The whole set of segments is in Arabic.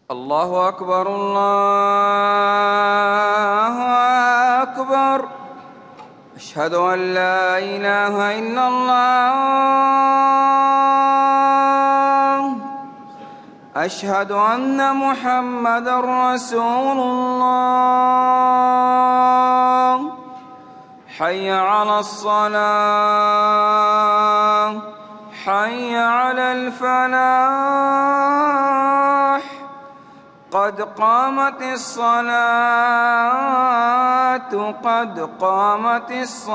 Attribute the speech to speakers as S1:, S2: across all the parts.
S1: الله أكبر الله أكبر. أشهد أن لا إله إلا الله. أشهد أن محمدًا رسول الله. حي على الصلاة، حي على الفلاح، قد قامت الصلاة، قد قامت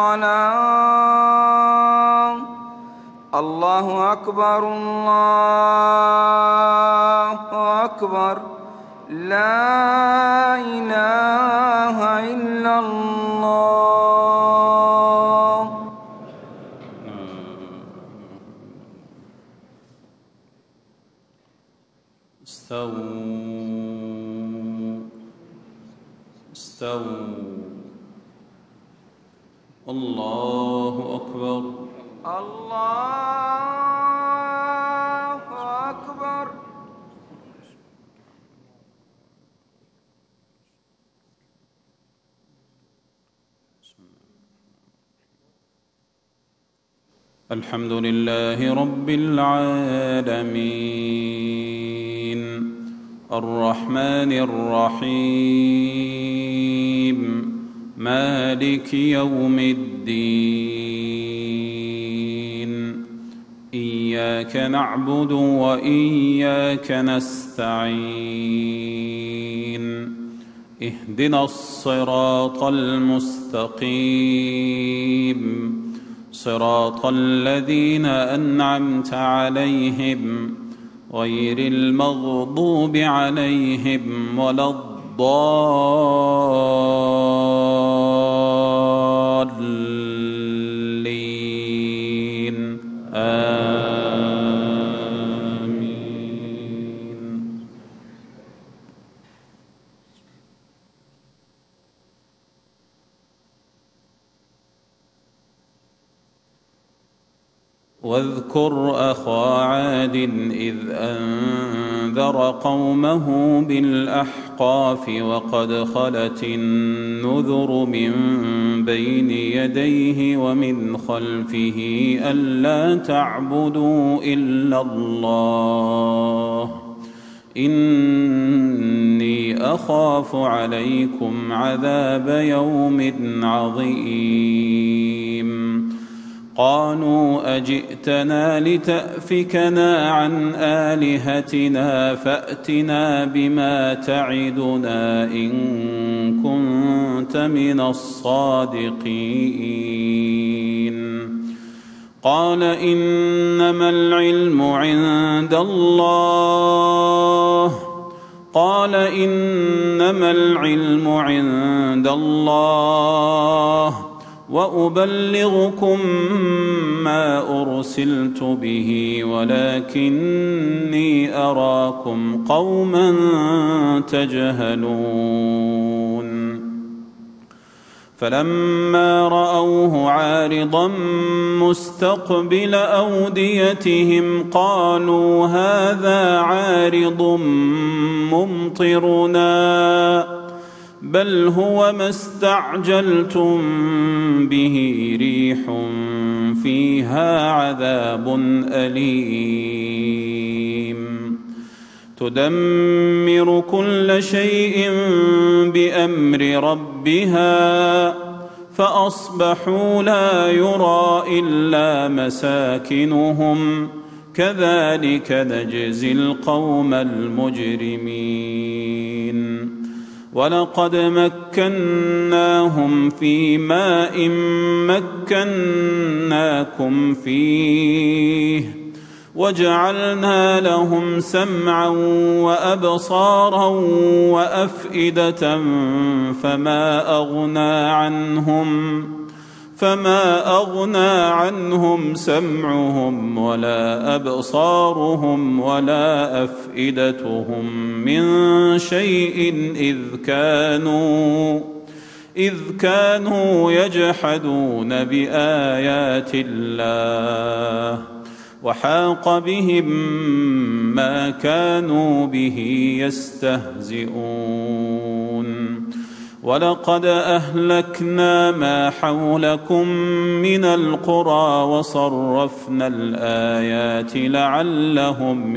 S1: الصلاة. الله أكبر الله أكبر. لا إله إلا الله.
S2: استووا. الله أكبر
S1: الله أكبر.
S2: الحمد لله رب العالمين، الرحمن الرحيم، مالك يوم الدين. إياك نعبد وإياك نستعين. اهدنا الصراط المستقيم، صراط الذين أنعمت عليهم غير المغضوب عليهم ولا الضالين. آمين. واذكر أخا عاد إذ أنذر قومه بالأحقاف وقد خلت النذر من بين يديه ومن خلفه ألا تعبدوا إلا الله إني أخاف عليكم عذاب يوم عظيم. قالوا أجئتنا لتأفكنا عن آلهتنا فأتنا بما تعدنا إن كنت من الصادقين. قال إنما العلم عند الله وأبلغكم ما أرسلت به ولكني أراكم قوما تجهلون. فلما رأوه عارضا مستقبل أوديتهم قالوا هذا عارض ممطرنا بل هو ما استعجلتم به ريح فيها عذاب أليم تدمر كل شيء بأمر ربها فأصبحوا لا يرى إلا مساكنهم كذلك نجزي القوم المجرمين. ولقد مكناهم في ماء مكناكم فيه وجعلنا لهم سمعا وأبصارا وأفئدة فما أغنى عنهم سمعهم ولا أبصارهم ولا أفئدتهم من شيء إذ كانوا يجحدون بآيات الله وحاق بهم ما كانوا به يستهزئون ولقد أهلكنا ما حولكم من القرى وصرفنا الآيات لعلهم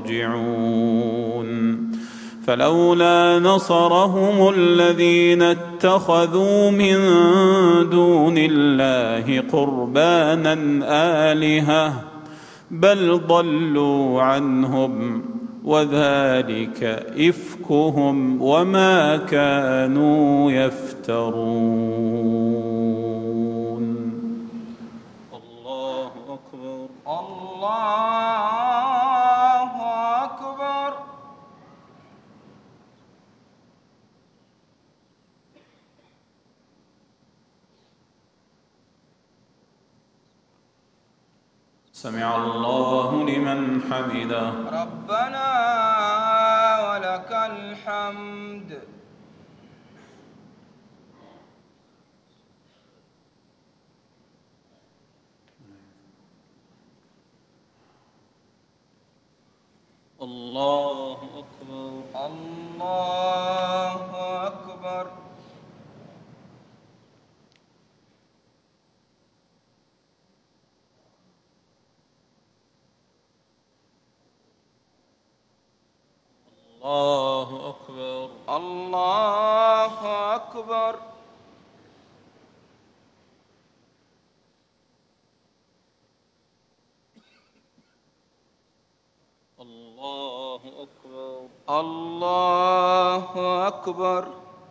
S2: يرجعون فلولا نصرهم الذين اتخذوا من دون الله قربانا آلهة بل ضلوا عنهم وذلك إفكهم وما كانوا يفترون. الله أكبر.
S1: الله أكبر.
S2: سمع الله لمن حمده.
S1: ربنا ولك الحمد.
S2: الله أكبر.
S1: الله أكبر.
S2: الله أكبر.
S1: الله أكبر.
S2: الله أكبر.
S1: الله أكبر.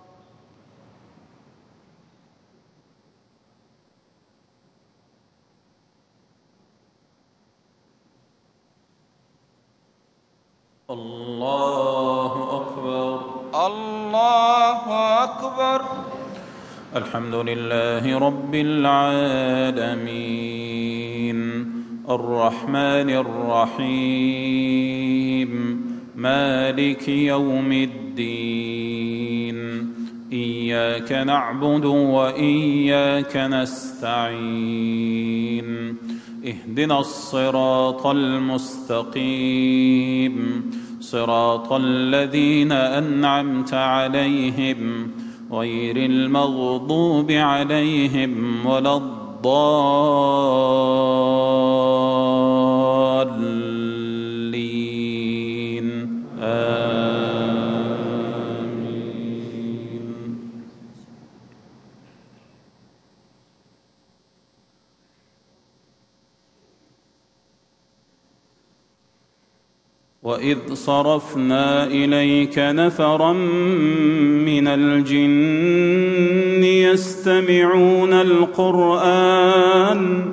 S2: الله أكبر.
S1: الله أكبر.
S2: الحمد لله رب العالمين الرحمن الرحيم مالك يوم الدين إياك نعبد وإياك نستعين اهدنا الصراط المستقيم صراط الذين أنعمت عليهم غير المغضوب عليهم ولا الضالين آمين. وإذ صرفنا إليك نفرا من الجن يستمعون القرآن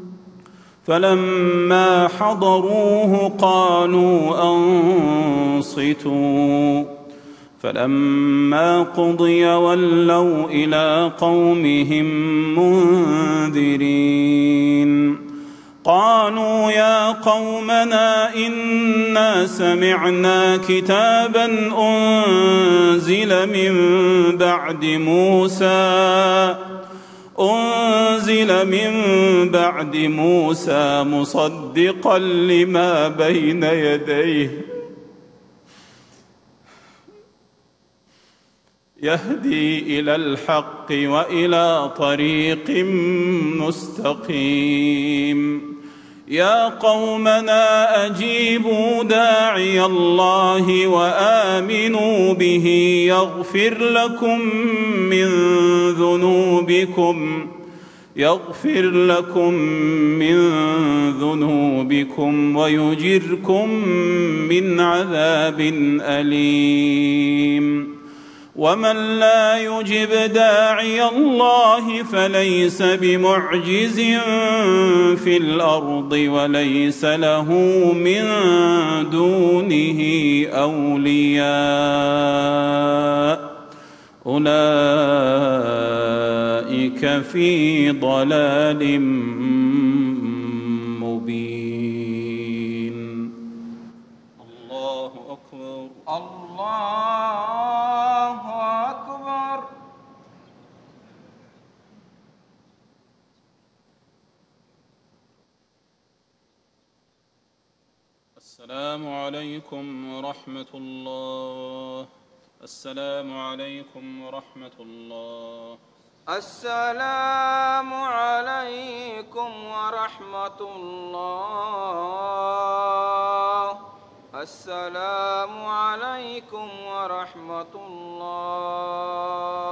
S2: فلما حضروه قالوا أنصتوا فلما قضي ولوا إلى قومهم منذرين قالوا يا قومنا إنا سمعنا كتابا أنزل من بعد موسى مصدقا لما بين يديه يهدي إلى الحق وإلى طريق مستقيم يا قومنا أجيبوا داعي الله وآمنوا به يغفر لكم من ذنوبكم ويجركم من عذاب أليم ومن لا يجب داعي الله فليس بمعجز في الأرض وليس له من دونه أولياء أولئك في ضلال مبين. الله أكبر.
S1: الله أكبر.
S2: السلام عليكم ورحمة الله. السلام عليكم ورحمة الله.
S1: السلام عليكم ورحمة الله. السلام عليكم ورحمة الله.